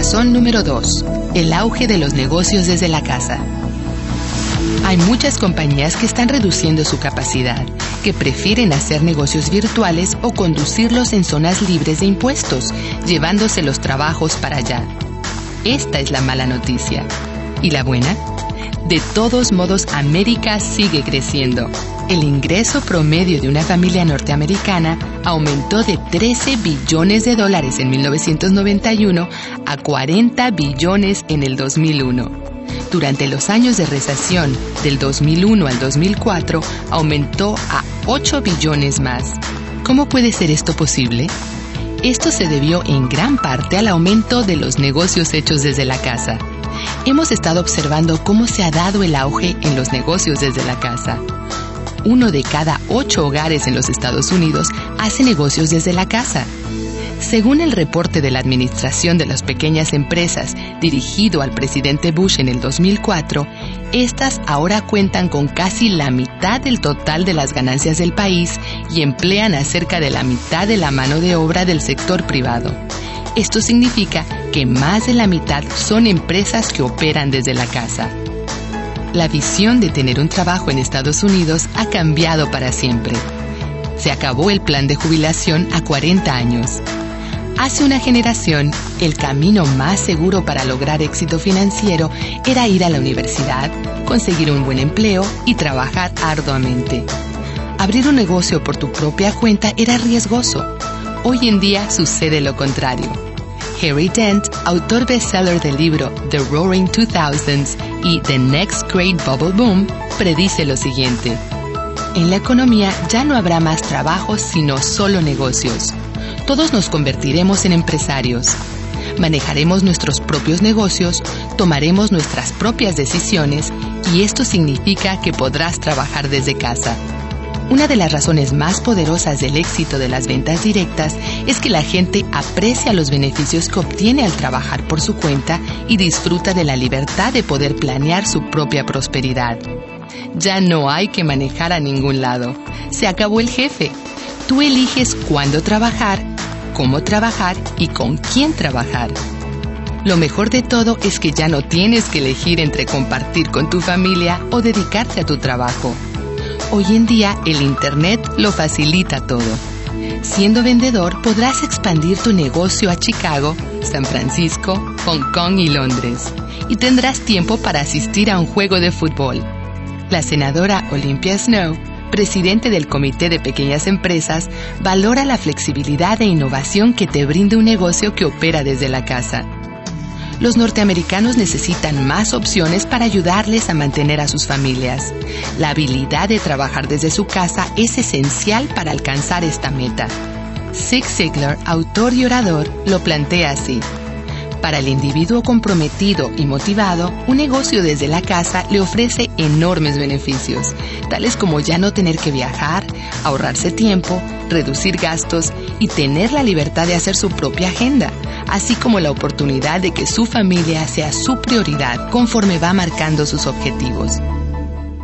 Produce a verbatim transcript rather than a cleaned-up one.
Razón número dos. El auge de los negocios desde la casa. Hay muchas compañías que están reduciendo su capacidad, que prefieren hacer negocios virtuales o conducirlos en zonas libres de impuestos, llevándose los trabajos para allá. Esta es la mala noticia. ¿Y la buena? De todos modos, América sigue creciendo. El ingreso promedio de una familia norteamericana aumentó de trece billones de dólares en mil novecientos noventa y uno a cuarenta billones en el dos mil uno. Durante los años de recesión, del dos mil uno al dos mil cuatro, aumentó a ocho billones más. ¿Cómo puede ser esto posible? Esto se debió en gran parte al aumento de los negocios hechos desde la casa. Hemos estado observando cómo se ha dado el auge en los negocios desde la casa. Uno de cada ocho hogares en los Estados Unidos hace negocios desde la casa. Según el reporte de la Administración de las Pequeñas Empresas dirigido al presidente Bush en el dos mil cuatro, estas ahora cuentan con casi la mitad del total de las ganancias del país y emplean a cerca de la mitad de la mano de obra del sector privado. Esto significa que más de la mitad son empresas que operan desde la casa. La visión de tener un trabajo en Estados Unidos ha cambiado para siempre. Se acabó el plan de jubilación a cuarenta años. Hace una generación, el camino más seguro para lograr éxito financiero era ir a la universidad, conseguir un buen empleo y trabajar arduamente. Abrir un negocio por tu propia cuenta era riesgoso. Hoy en día sucede lo contrario. Harry Dent, autor bestseller del libro The Roaring two thousands y The Next Great Bubble Boom, predice lo siguiente. En la economía ya no habrá más trabajos sino solo negocios. Todos nos convertiremos en empresarios. Manejaremos nuestros propios negocios, tomaremos nuestras propias decisiones y esto significa que podrás trabajar desde casa. Una de las razones más poderosas del éxito de las ventas directas es que la gente aprecia los beneficios que obtiene al trabajar por su cuenta y disfruta de la libertad de poder planear su propia prosperidad. Ya no hay que manejar a ningún lado. Se acabó el jefe. Tú eliges cuándo trabajar, cómo trabajar y con quién trabajar. Lo mejor de todo es que ya no tienes que elegir entre compartir con tu familia o dedicarte a tu trabajo. Hoy en día, el Internet lo facilita todo. Siendo vendedor, podrás expandir tu negocio a Chicago, San Francisco, Hong Kong y Londres. Y tendrás tiempo para asistir a un juego de fútbol. La senadora Olympia Snowe, presidente del Comité de Pequeñas Empresas, valora la flexibilidad e innovación que te brinda un negocio que opera desde la casa. Los norteamericanos necesitan más opciones para ayudarles a mantener a sus familias. La habilidad de trabajar desde su casa es esencial para alcanzar esta meta. Zig Ziglar, autor y orador, lo plantea así. Para el individuo comprometido y motivado, un negocio desde la casa le ofrece enormes beneficios, tales como ya no tener que viajar, ahorrarse tiempo, reducir gastos y tener la libertad de hacer su propia agenda, así como la oportunidad de que su familia sea su prioridad conforme va marcando sus objetivos.